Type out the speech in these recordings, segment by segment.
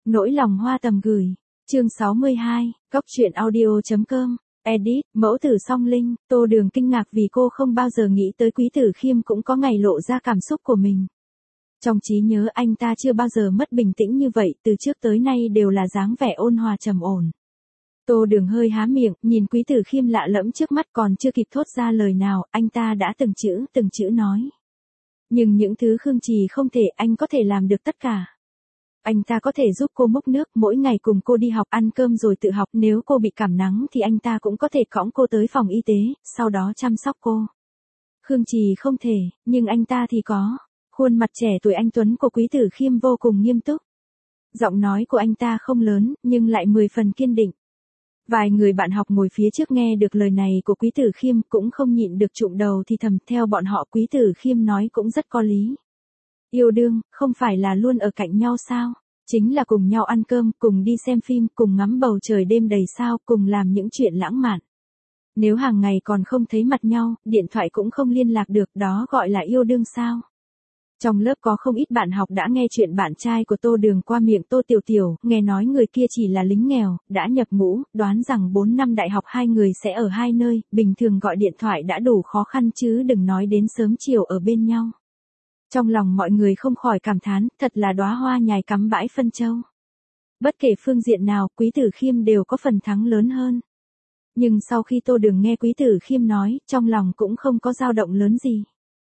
Nỗi lòng hoa tầm gửi. Chương 62, Cóc truyện audio.com. Edit, mẫu tử Song Linh. Tô Đường kinh ngạc vì cô không bao giờ nghĩ tới Quý Tử Khiêm cũng có ngày lộ ra cảm xúc của mình. Trong trí nhớ anh ta chưa bao giờ mất bình tĩnh như vậy, từ trước tới nay đều là dáng vẻ ôn hòa trầm ổn. Tô Đường hơi há miệng, nhìn Quý Tử Khiêm lạ lẫm trước mắt, còn chưa kịp thốt ra lời nào, anh ta đã từng chữ nói. Nhưng những thứ Khương Trì không thể, anh có thể làm được tất cả. Anh ta có thể giúp cô múc nước, mỗi ngày cùng cô đi học, ăn cơm rồi tự học, nếu cô bị cảm nắng thì anh ta cũng có thể cõng cô tới phòng y tế, sau đó chăm sóc cô. Khương Trì không thể, nhưng anh ta thì có. Khuôn mặt trẻ tuổi anh tuấn của Quý Tử Khiêm vô cùng nghiêm túc. Giọng nói của anh ta không lớn, nhưng lại 10 phần kiên định. Vài người bạn học ngồi phía trước nghe được lời này của Quý Tử Khiêm cũng không nhịn được trụm đầu thì thầm, theo bọn họ Quý Tử Khiêm nói cũng rất có lý. Yêu đương, không phải là luôn ở cạnh nhau sao? Chính là cùng nhau ăn cơm, cùng đi xem phim, cùng ngắm bầu trời đêm đầy sao, cùng làm những chuyện lãng mạn. Nếu hàng ngày còn không thấy mặt nhau, điện thoại cũng không liên lạc được, đó gọi là yêu đương sao? Trong lớp có không ít bạn học đã nghe chuyện bạn trai của Tô Đường qua miệng Tô Tiểu Tiểu, nghe nói người kia chỉ là lính nghèo, đã nhập ngũ, đoán rằng 4 năm đại học hai người sẽ ở hai nơi, bình thường gọi điện thoại đã đủ khó khăn chứ đừng nói đến sớm chiều ở bên nhau. Trong lòng mọi người không khỏi cảm thán, thật là đóa hoa nhài cắm bãi phân châu. Bất kể phương diện nào, Quý Tử Khiêm đều có phần thắng lớn hơn. Nhưng sau khi Tô Đường nghe Quý Tử Khiêm nói, trong lòng cũng không có dao động lớn gì.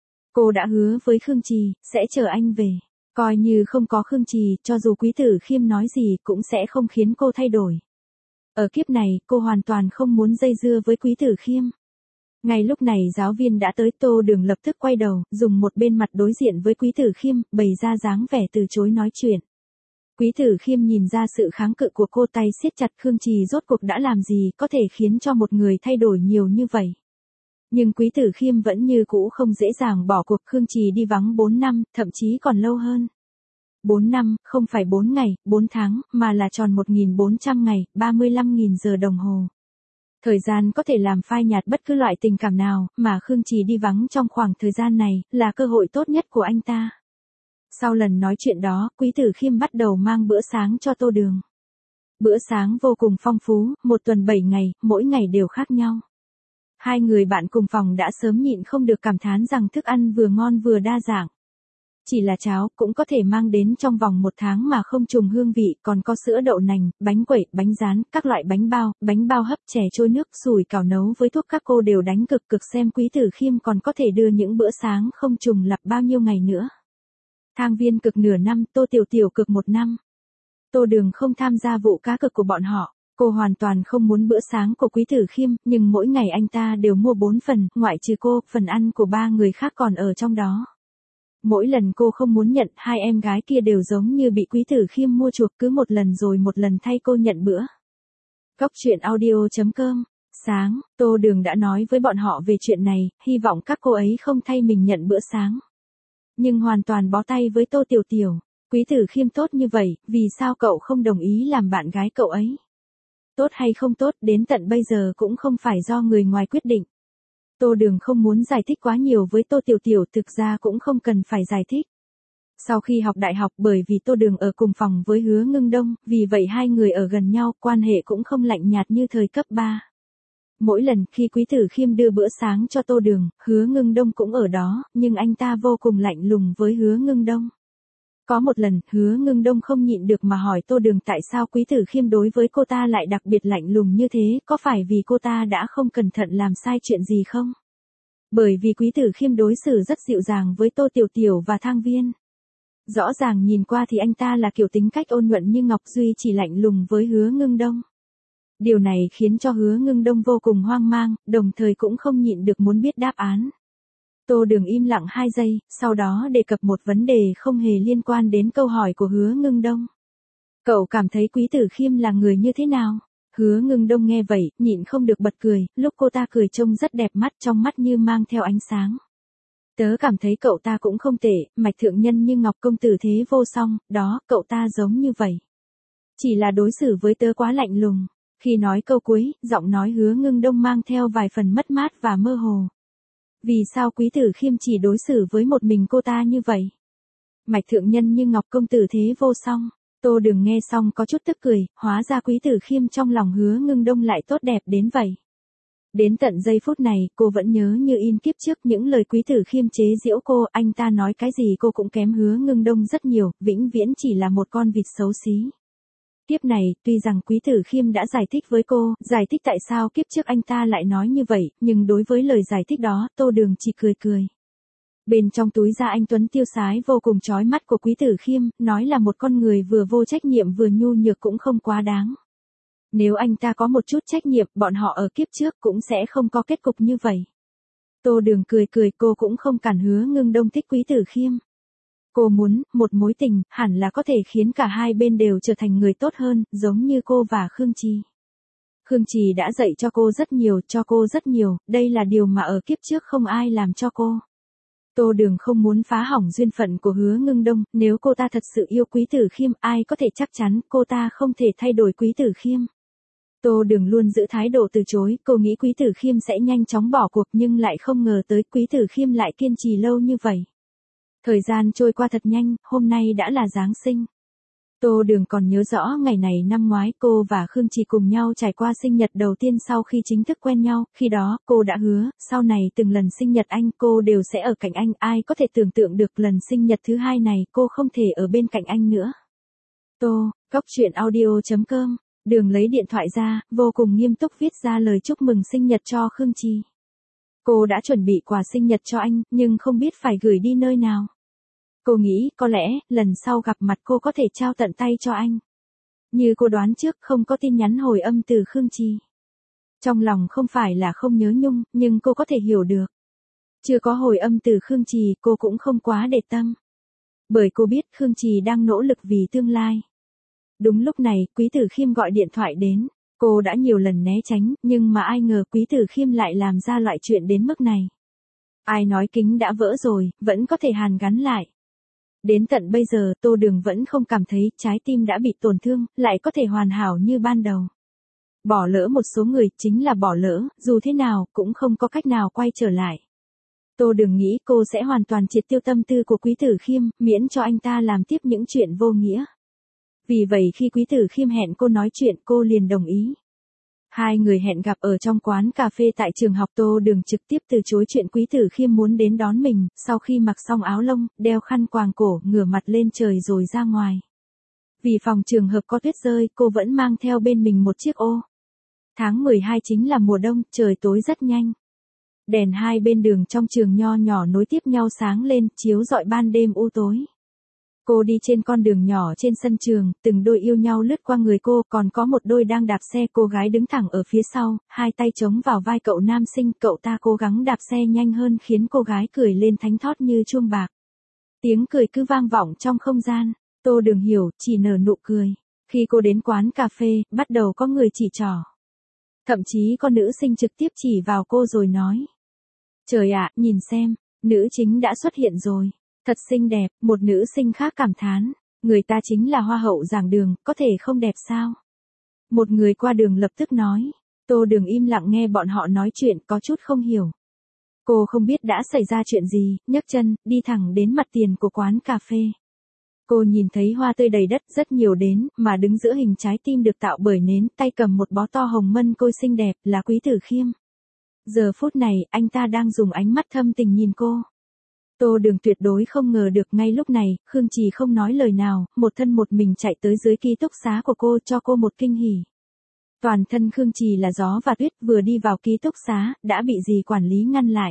Cô đã hứa với Khương Trì, sẽ chờ anh về. Coi như không có Khương Trì, cho dù Quý Tử Khiêm nói gì cũng sẽ không khiến cô thay đổi. Ở kiếp này, cô hoàn toàn không muốn dây dưa với Quý Tử Khiêm. Ngay lúc này giáo viên đã tới, Tô Đường lập tức quay đầu, dùng một bên mặt đối diện với Quý Tử Khiêm, bày ra dáng vẻ từ chối nói chuyện. Quý Tử Khiêm nhìn ra sự kháng cự của cô, tay siết chặt, Khương Trì rốt cuộc đã làm gì có thể khiến cho một người thay đổi nhiều như vậy. Nhưng Quý Tử Khiêm vẫn như cũ không dễ dàng bỏ cuộc. Khương Trì đi vắng 4 năm, thậm chí còn lâu hơn. 4 năm, không phải 4 ngày, 4 tháng, mà là tròn 1.400 ngày, 35.000 giờ đồng hồ. Thời gian có thể làm phai nhạt bất cứ loại tình cảm nào, mà Khương Trì đi vắng trong khoảng thời gian này, là cơ hội tốt nhất của anh ta. Sau lần nói chuyện đó, Quý Tử Khiêm bắt đầu mang bữa sáng cho Tô Đường. Bữa sáng vô cùng phong phú, một tuần 7 ngày, mỗi ngày đều khác nhau. Hai người bạn cùng phòng đã sớm nhịn không được cảm thán rằng thức ăn vừa ngon vừa đa dạng. Chỉ là cháo cũng có thể mang đến trong vòng 1 tháng mà không trùng hương vị, còn có sữa đậu nành, bánh quẩy, bánh rán, các loại bánh bao hấp, chè trôi nước, sủi cảo nấu với thuốc, các cô đều đánh cực xem Quý Tử Khiêm còn có thể đưa những bữa sáng không trùng lặp bao nhiêu ngày nữa. Thang Viên cực nửa năm, Tô Tiểu Tiểu cực 1 năm. Tô Đường không tham gia vụ cá cược của bọn họ. Cô hoàn toàn không muốn bữa sáng của Quý Tử Khiêm, nhưng mỗi ngày anh ta đều mua 4 phần, ngoại trừ cô, phần ăn của 3 người khác còn ở trong đó. Mỗi lần cô không muốn nhận, hai em gái kia đều giống như bị Quý Tử Khiêm mua chuộc, cứ một lần rồi một lần thay cô nhận bữa. Cóc truyện audio.com. Sáng, Tô Đường đã nói với bọn họ về chuyện này, hy vọng các cô ấy không thay mình nhận bữa sáng. Nhưng hoàn toàn bó tay với Tô Tiểu Tiểu. Quý Tử Khiêm tốt như vậy, vì sao cậu không đồng ý làm bạn gái cậu ấy? Tốt hay không tốt, đến tận bây giờ cũng không phải do người ngoài quyết định. Tô Đường không muốn giải thích quá nhiều với Tô Tiểu Tiểu, thực ra cũng không cần phải giải thích. Sau khi học đại học, bởi vì Tô Đường ở cùng phòng với Hứa Ngưng Đông, vì vậy hai người ở gần nhau, quan hệ cũng không lạnh nhạt như thời cấp 3. Mỗi lần khi Quý Tử Khiêm đưa bữa sáng cho Tô Đường, Hứa Ngưng Đông cũng ở đó, nhưng anh ta vô cùng lạnh lùng với Hứa Ngưng Đông. Có một lần, Hứa Ngưng Đông không nhịn được mà hỏi Tô Đường tại sao Quý Tử Khiêm đối với cô ta lại đặc biệt lạnh lùng như thế, có phải vì cô ta đã không cẩn thận làm sai chuyện gì không? Bởi vì Quý Tử Khiêm đối xử rất dịu dàng với Tô Tiểu Tiểu và Thang Viên. Rõ ràng nhìn qua thì anh ta là kiểu tính cách ôn nhuận như ngọc, duy chỉ lạnh lùng với Hứa Ngưng Đông. Điều này khiến cho Hứa Ngưng Đông vô cùng hoang mang, đồng thời cũng không nhịn được muốn biết đáp án. Tô Đường im lặng 2 giây, sau đó đề cập một vấn đề không hề liên quan đến câu hỏi của Hứa Ngưng Đông. Cậu cảm thấy Quý Tử Khiêm là người như thế nào? Hứa Ngưng Đông nghe vậy, nhịn không được bật cười, lúc cô ta cười trông rất đẹp mắt, trong mắt như mang theo ánh sáng. Tớ cảm thấy cậu ta cũng không tệ, mạch thượng nhân như ngọc, công tử thế vô song, đó, cậu ta giống như vậy. Chỉ là đối xử với tớ quá lạnh lùng. Khi nói câu cuối, giọng nói Hứa Ngưng Đông mang theo vài phần mất mát và mơ hồ. Vì sao Quý Tử Khiêm chỉ đối xử với một mình cô ta như vậy? Mạch thượng nhân như ngọc, công tử thế vô song. Tô Đường nghe xong có chút tức cười, hóa ra Quý Tử Khiêm trong lòng Hứa Ngưng Đông lại tốt đẹp đến vậy. Đến tận giây phút này, cô vẫn nhớ như in kiếp trước những lời Quý Tử Khiêm chế giễu cô, anh ta nói cái gì cô cũng kém Hứa Ngưng Đông rất nhiều, vĩnh viễn chỉ là một con vịt xấu xí. Kiếp này, tuy rằng Quý Tử Khiêm đã giải thích với cô, giải thích tại sao kiếp trước anh ta lại nói như vậy, nhưng đối với lời giải thích đó, Tô Đường chỉ cười cười. Bên trong túi da anh tuấn tiêu sái vô cùng chói mắt của Quý Tử Khiêm, nói là một con người vừa vô trách nhiệm vừa nhu nhược cũng không quá đáng. Nếu anh ta có một chút trách nhiệm, bọn họ ở kiếp trước cũng sẽ không có kết cục như vậy. Tô Đường cười cười, cô cũng không cản Hứa Ngưng Đông thích Quý Tử Khiêm. Cô muốn, một mối tình, hẳn là có thể khiến cả hai bên đều trở thành người tốt hơn, giống như cô và Khương Trì. Khương Trì đã dạy cho cô rất nhiều, cho cô rất nhiều, đây là điều mà ở kiếp trước không ai làm cho cô. Tô Đường không muốn phá hỏng duyên phận của Hứa Ngưng Đông, nếu cô ta thật sự yêu Quý Tử Khiêm, ai có thể chắc chắn cô ta không thể thay đổi Quý Tử Khiêm. Tô Đường luôn giữ thái độ từ chối, cô nghĩ Quý Tử Khiêm sẽ nhanh chóng bỏ cuộc nhưng lại không ngờ tới Quý Tử Khiêm lại kiên trì lâu như vậy. Thời gian trôi qua thật nhanh, hôm nay đã là Giáng sinh. Tô Đường còn nhớ rõ ngày này năm ngoái cô và Khương Trì cùng nhau trải qua sinh nhật đầu tiên sau khi chính thức quen nhau, khi đó cô đã hứa, sau này từng lần sinh nhật anh cô đều sẽ ở cạnh anh, ai có thể tưởng tượng được lần sinh nhật thứ hai này cô không thể ở bên cạnh anh nữa. Cóc truyện audio.com, Đường lấy điện thoại ra, vô cùng nghiêm túc viết ra lời chúc mừng sinh nhật cho Khương Trì. Cô đã chuẩn bị quà sinh nhật cho anh, nhưng không biết phải gửi đi nơi nào. Cô nghĩ, có lẽ, lần sau gặp mặt cô có thể trao tận tay cho anh. Như cô đoán trước, không có tin nhắn hồi âm từ Khương Trì. Trong lòng không phải là không nhớ nhung, nhưng cô có thể hiểu được. Chưa có hồi âm từ Khương Trì, cô cũng không quá để tâm. Bởi cô biết Khương Trì đang nỗ lực vì tương lai. Đúng lúc này, Quý Tử Khiêm gọi điện thoại đến. Cô đã nhiều lần né tránh, nhưng mà ai ngờ Quý Tử Khiêm lại làm ra loại chuyện đến mức này. Ai nói kính đã vỡ rồi, vẫn có thể hàn gắn lại. Đến tận bây giờ, Tô Đường vẫn không cảm thấy trái tim đã bị tổn thương, lại có thể hoàn hảo như ban đầu. Bỏ lỡ một số người, chính là bỏ lỡ, dù thế nào, cũng không có cách nào quay trở lại. Tô Đường nghĩ cô sẽ hoàn toàn triệt tiêu tâm tư của Quý Tử Khiêm, miễn cho anh ta làm tiếp những chuyện vô nghĩa. Vì vậy khi Quý Tử Khiêm hẹn cô nói chuyện, cô liền đồng ý. Hai người hẹn gặp ở trong quán cà phê tại trường học. Tô Đường trực tiếp từ chối chuyện Quý Tử Khiêm muốn đến đón mình, sau khi mặc xong áo lông, đeo khăn quàng cổ, ngửa mặt lên trời rồi ra ngoài. Vì phòng trường hợp có tuyết rơi, cô vẫn mang theo bên mình một chiếc ô. Tháng 12 chính là mùa đông, trời tối rất nhanh. Đèn hai bên đường trong trường nho nhỏ nối tiếp nhau sáng lên, chiếu rọi ban đêm u tối. Cô đi trên con đường nhỏ trên sân trường, từng đôi yêu nhau lướt qua người cô, còn có một đôi đang đạp xe, cô gái đứng thẳng ở phía sau, hai tay chống vào vai cậu nam sinh, cậu ta cố gắng đạp xe nhanh hơn khiến cô gái cười lên thánh thót như chuông bạc. Tiếng cười cứ vang vọng trong không gian, Tô Đường hiểu, chỉ nở nụ cười. Khi cô đến quán cà phê, bắt đầu có người chỉ trỏ. Thậm chí có nữ sinh trực tiếp chỉ vào cô rồi nói. Trời ạ, nhìn xem, nữ chính đã xuất hiện rồi. Thật xinh đẹp, một nữ sinh khác cảm thán. Người ta chính là hoa hậu giảng đường, có thể không đẹp sao? Một người qua đường lập tức nói. Tô Đường im lặng nghe bọn họ nói chuyện, có chút không hiểu. Cô không biết đã xảy ra chuyện gì, nhấc chân, đi thẳng đến mặt tiền của quán cà phê. Cô nhìn thấy hoa tươi đầy đất, rất nhiều đến, mà đứng giữa hình trái tim được tạo bởi nến, tay cầm một bó to hồng mân côi xinh đẹp, là Quý Tử Khiêm. Giờ phút này, anh ta đang dùng ánh mắt thâm tình nhìn cô. Tô Đường tuyệt đối không ngờ được ngay lúc này, Khương Trì không nói lời nào, một thân một mình chạy tới dưới ký túc xá của cô cho cô một kinh hỉ. Toàn thân Khương Trì là gió và tuyết, vừa đi vào ký túc xá, đã bị dì quản lý ngăn lại.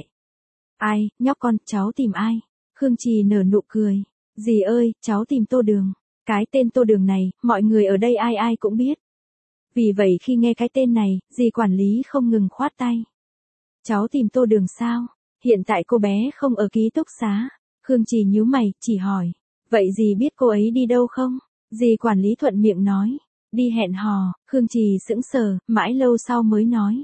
Ai, nhóc con, cháu tìm ai? Khương Trì nở nụ cười. Dì ơi, cháu tìm Tô Đường. Cái tên Tô Đường này, mọi người ở đây ai ai cũng biết. Vì vậy khi nghe cái tên này, dì quản lý không ngừng khoát tay. Cháu tìm Tô Đường sao? Hiện tại cô bé không ở ký túc xá. Khương Trì nhíu mày, chỉ hỏi. Vậy dì biết cô ấy đi đâu không? Dì quản lý thuận miệng nói. Đi hẹn hò. Khương Trì sững sờ, mãi lâu sau mới nói.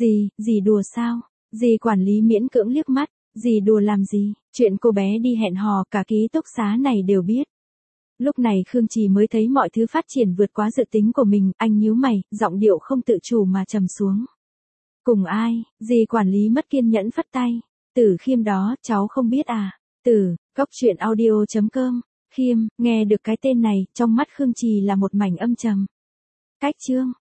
Dì đùa sao? Dì quản lý miễn cưỡng liếc mắt. Dì đùa làm gì? Chuyện cô bé đi hẹn hò cả ký túc xá này đều biết. Lúc này Khương Trì mới thấy mọi thứ phát triển vượt quá dự tính của mình, anh nhíu mày, giọng điệu không tự chủ mà trầm xuống. Cùng ai? Dì quản lý mất kiên nhẫn phất tay. Tử Khiêm đó, cháu không biết à? Cóc truyện audio.com Khiêm, nghe được cái tên này, trong mắt Khương Trì là một mảnh âm trầm. Cách Trương,